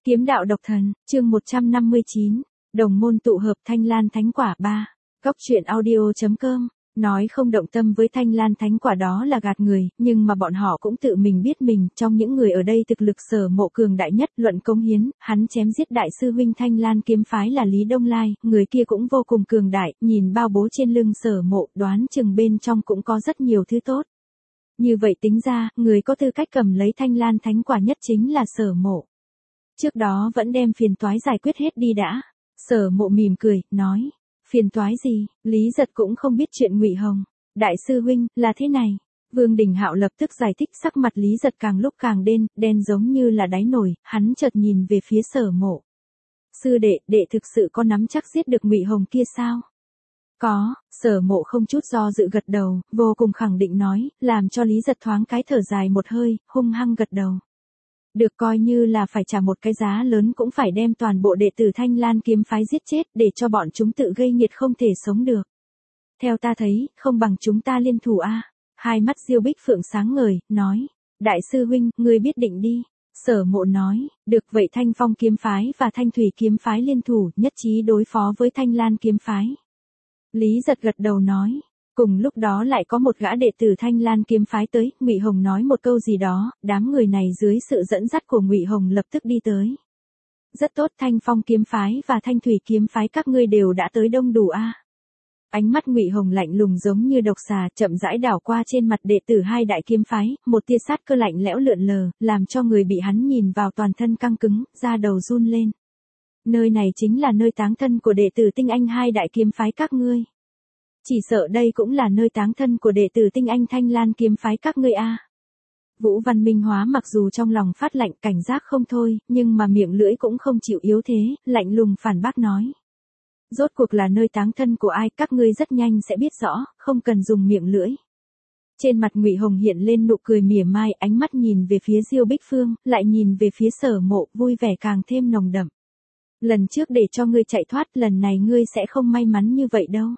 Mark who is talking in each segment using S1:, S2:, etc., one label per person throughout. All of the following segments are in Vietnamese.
S1: Kiếm đạo độc thần, chương 159, đồng môn tụ hợp Thanh Lan Thánh Quả 3. Góc truyện audio.com, nói không động tâm với Thanh Lan Thánh Quả đó là gạt người, nhưng mà bọn họ cũng tự mình biết mình, trong những người ở đây thực lực Sở Mộ cường đại nhất, luận công hiến, hắn chém giết đại sư huynh Thanh Lan kiếm phái là Lý Đông Lai, người kia cũng vô cùng cường đại, nhìn bao bố trên lưng Sở Mộ, đoán chừng bên trong cũng có rất nhiều thứ tốt. Như vậy tính ra, người có tư cách cầm lấy Thanh Lan Thánh Quả nhất chính là Sở Mộ. Trước đó vẫn đem phiền toái giải quyết hết đi đã. Sở Mộ mỉm cười, nói, phiền toái gì, Lý Giật cũng không biết chuyện Ngụy Hồng. Đại sư huynh, là thế này. Vương Đình Hạo lập tức giải thích, sắc mặt Lý Giật càng lúc càng đen giống như là đáy nồi, hắn chợt nhìn về phía Sở Mộ. Sư đệ thực sự có nắm chắc giết được Ngụy Hồng kia sao? Có, Sở Mộ không chút do dự gật đầu, vô cùng khẳng định nói, làm cho Lý Giật thoáng cái thở dài một hơi, hung hăng gật đầu. Được, coi như là phải trả một cái giá lớn cũng phải đem toàn bộ đệ tử Thanh Lan kiếm phái giết chết để cho bọn chúng tự gây nghiệt không thể sống được. Theo ta thấy, không bằng chúng ta liên thủ a. Hai mắt Diêu Bích Phượng sáng ngời, nói, đại sư huynh, ngươi biết định đi. Sở Mộ nói, được vậy Thanh Phong kiếm phái và Thanh Thủy kiếm phái liên thủ, nhất trí đối phó với Thanh Lan kiếm phái. Lý Giật gật đầu nói. Cùng lúc đó lại có một gã đệ tử Thanh Lan kiếm phái tới, Ngụy Hồng nói một câu gì đó, đám người này dưới sự dẫn dắt của Ngụy Hồng lập tức đi tới. Rất tốt, Thanh Phong kiếm phái và Thanh Thủy kiếm phái các ngươi đều đã tới đông đủ a. Ánh mắt Ngụy Hồng lạnh lùng giống như độc xà, chậm rãi đảo qua trên mặt đệ tử hai đại kiếm phái, một tia sát cơ lạnh lẽo lượn lờ, làm cho người bị hắn nhìn vào toàn thân căng cứng, da đầu run lên. Nơi này chính là nơi táng thân của đệ tử tinh anh hai đại kiếm phái các ngươi. Chỉ sợ đây cũng là nơi táng thân của đệ tử tinh anh Thanh Lan kiếm phái các ngươi a. Vũ Văn Minh Hóa mặc dù trong lòng phát lạnh cảnh giác không thôi, nhưng mà miệng lưỡi cũng không chịu yếu thế, lạnh lùng phản bác nói. Rốt cuộc là nơi táng thân của ai, các ngươi rất nhanh sẽ biết rõ, không cần dùng miệng lưỡi. Trên mặt Ngụy Hồng hiện lên nụ cười mỉa mai, ánh mắt nhìn về phía Diêu Bích Phương, lại nhìn về phía Sở Mộ, vui vẻ càng thêm nồng đậm. Lần trước để cho ngươi chạy thoát, lần này ngươi sẽ không may mắn như vậy đâu.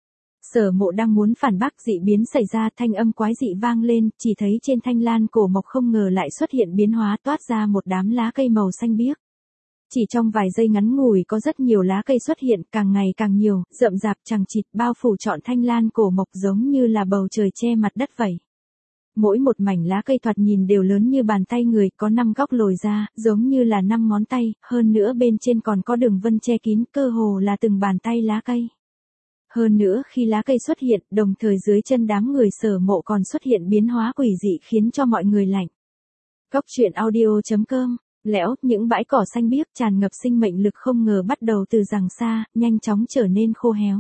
S1: Sở Mộ đang muốn phản bác, dị biến xảy ra, thanh âm quái dị vang lên, chỉ thấy trên thanh lan cổ mộc không ngờ lại xuất hiện biến hóa, toát ra một đám lá cây màu xanh biếc. Chỉ trong vài giây ngắn ngủi có rất nhiều lá cây xuất hiện, càng ngày càng nhiều, rậm rạp chằng chịt, bao phủ trọn thanh lan cổ mộc giống như là bầu trời che mặt đất vậy. Mỗi một mảnh lá cây thoạt nhìn đều lớn như bàn tay người, có 5 góc lồi ra, giống như là 5 ngón tay, hơn nữa bên trên còn có đường vân che kín, cơ hồ là từng bàn tay lá cây. Hơn nữa khi lá cây xuất hiện, đồng thời dưới chân đám người Sở Mộ còn xuất hiện biến hóa quỷ dị khiến cho mọi người lạnh. Góc truyện audio.com, lẽo, những bãi cỏ xanh biếc tràn ngập sinh mệnh lực không ngờ bắt đầu từ đằng xa, nhanh chóng trở nên khô héo.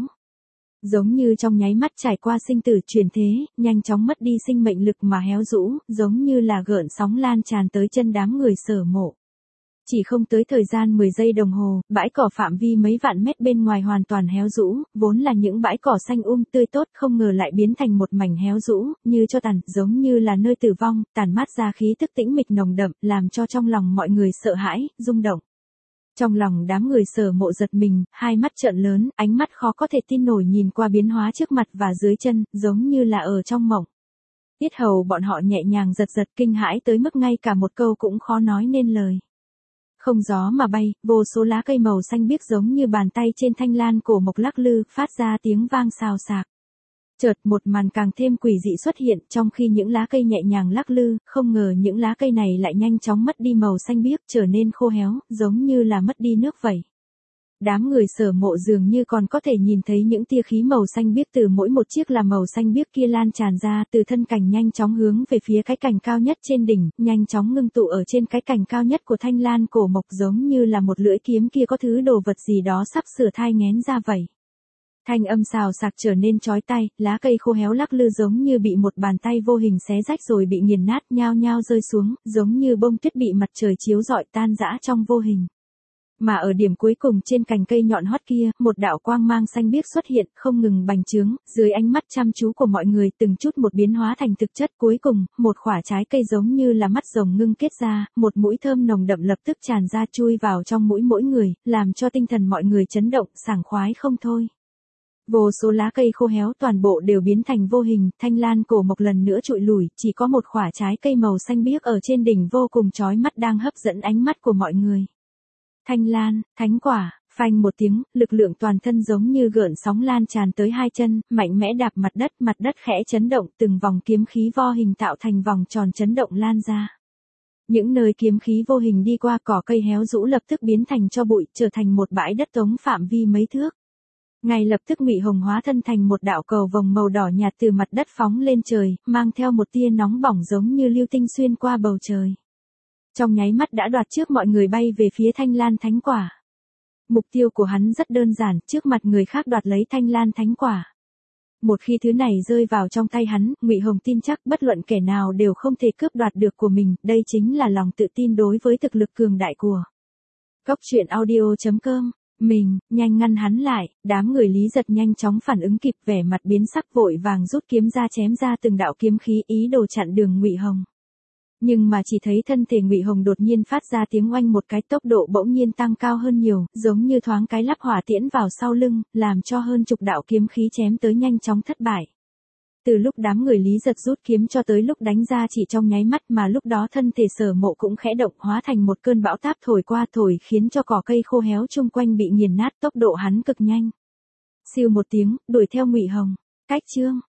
S1: Giống như trong nháy mắt trải qua sinh tử chuyển thế, nhanh chóng mất đi sinh mệnh lực mà héo rũ, giống như là gợn sóng lan tràn tới chân đám người Sở Mộ. Chỉ không tới thời gian 10 giây đồng hồ, bãi cỏ phạm vi mấy vạn mét bên ngoài hoàn toàn héo rũ, vốn là những bãi cỏ xanh tươi tốt không ngờ lại biến thành một mảnh héo rũ, như cho tàn, giống như là nơi tử vong, tản mát ra khí tức tĩnh mịch nồng đậm, làm cho trong lòng mọi người sợ hãi, rung động. Trong lòng đám người Sở Mộ giật mình, hai mắt trợn lớn, ánh mắt khó có thể tin nổi nhìn qua biến hóa trước mặt và dưới chân, giống như là ở trong mộng. Yết hầu bọn họ nhẹ nhàng giật kinh hãi tới mức ngay cả một câu cũng khó nói nên lời. Không gió mà bay, vô số lá cây màu xanh biếc giống như bàn tay trên thanh lan cổ mộc lắc lư, phát ra tiếng vang xào xạc. Chợt một màn càng thêm quỷ dị xuất hiện, trong khi những lá cây nhẹ nhàng lắc lư, không ngờ những lá cây này lại nhanh chóng mất đi màu xanh biếc, trở nên khô héo, giống như là mất đi nước vậy. Đám người Sở Mộ dường như còn có thể nhìn thấy những tia khí màu xanh biếc từ mỗi một chiếc là màu xanh biếc kia lan tràn ra, từ thân cành nhanh chóng hướng về phía cái cành cao nhất trên đỉnh, nhanh chóng ngưng tụ ở trên cái cành cao nhất của thanh lan cổ mộc, giống như là một lưỡi kiếm kia có thứ đồ vật gì đó sắp sửa thai nghén ra vậy. Thanh âm xào xạc trở nên chói tai, lá cây khô héo lắc lư giống như bị một bàn tay vô hình xé rách rồi bị nghiền nát, nhao nhao rơi xuống, giống như bông tuyết bị mặt trời chiếu rọi tan rã trong vô hình. Mà ở điểm cuối cùng trên cành cây nhọn hoắt kia, một đạo quang mang xanh biếc xuất hiện, không ngừng bành trướng, dưới ánh mắt chăm chú của mọi người từng chút một biến hóa thành thực chất, cuối cùng, một quả trái cây giống như là mắt rồng ngưng kết ra, một mũi thơm nồng đậm lập tức tràn ra chui vào trong mũi mỗi người, làm cho tinh thần mọi người chấn động, sảng khoái không thôi. Vô số lá cây khô héo toàn bộ đều biến thành vô hình, thanh lan cổ mộc lần nữa trụi lủi, chỉ có một quả trái cây màu xanh biếc ở trên đỉnh vô cùng chói mắt đang hấp dẫn ánh mắt của mọi người. Thanh lan, thánh quả, phanh một tiếng, lực lượng toàn thân giống như gợn sóng lan tràn tới hai chân, mạnh mẽ đạp mặt đất khẽ chấn động, từng vòng kiếm khí vo hình tạo thành vòng tròn chấn động lan ra. Những nơi kiếm khí vô hình đi qua, cỏ cây héo rũ lập tức biến thành tro bụi, trở thành một bãi đất trống phạm vi mấy thước. Ngay lập tức Ngụy Hồng hóa thân thành một đạo cầu vồng màu đỏ nhạt từ mặt đất phóng lên trời, mang theo một tia nóng bỏng giống như lưu tinh xuyên qua bầu trời. Trong nháy mắt đã đoạt trước mọi người bay về phía Thanh Lan Thánh Quả. Mục tiêu của hắn rất đơn giản, trước mặt người khác đoạt lấy Thanh Lan Thánh Quả. Một khi thứ này rơi vào trong tay hắn, Ngụy Hồng tin chắc bất luận kẻ nào đều không thể cướp đoạt được của mình, đây chính là lòng tự tin đối với thực lực cường đại của. Cốc truyện audio.com. Mình, nhanh ngăn hắn lại, đám người Lý Giật nhanh chóng phản ứng kịp, vẻ mặt biến sắc vội vàng rút kiếm ra chém ra từng đạo kiếm khí ý đồ chặn đường Ngụy Hồng. Nhưng mà chỉ thấy thân thể Ngụy Hồng đột nhiên phát ra tiếng oanh một cái, tốc độ bỗng nhiên tăng cao hơn nhiều, giống như thoáng cái lắp hỏa tiễn vào sau lưng, làm cho hơn chục đạo kiếm khí chém tới nhanh chóng thất bại. Từ lúc đám người Lý Giật rút kiếm cho tới lúc đánh ra chỉ trong nháy mắt, mà lúc đó thân thể Sở Mộ cũng khẽ động, hóa thành một cơn bão táp thổi qua, thổi khiến cho cỏ cây khô héo chung quanh bị nghiền nát, tốc độ hắn cực nhanh. Siêu một tiếng, đuổi theo Ngụy Hồng. Cách chương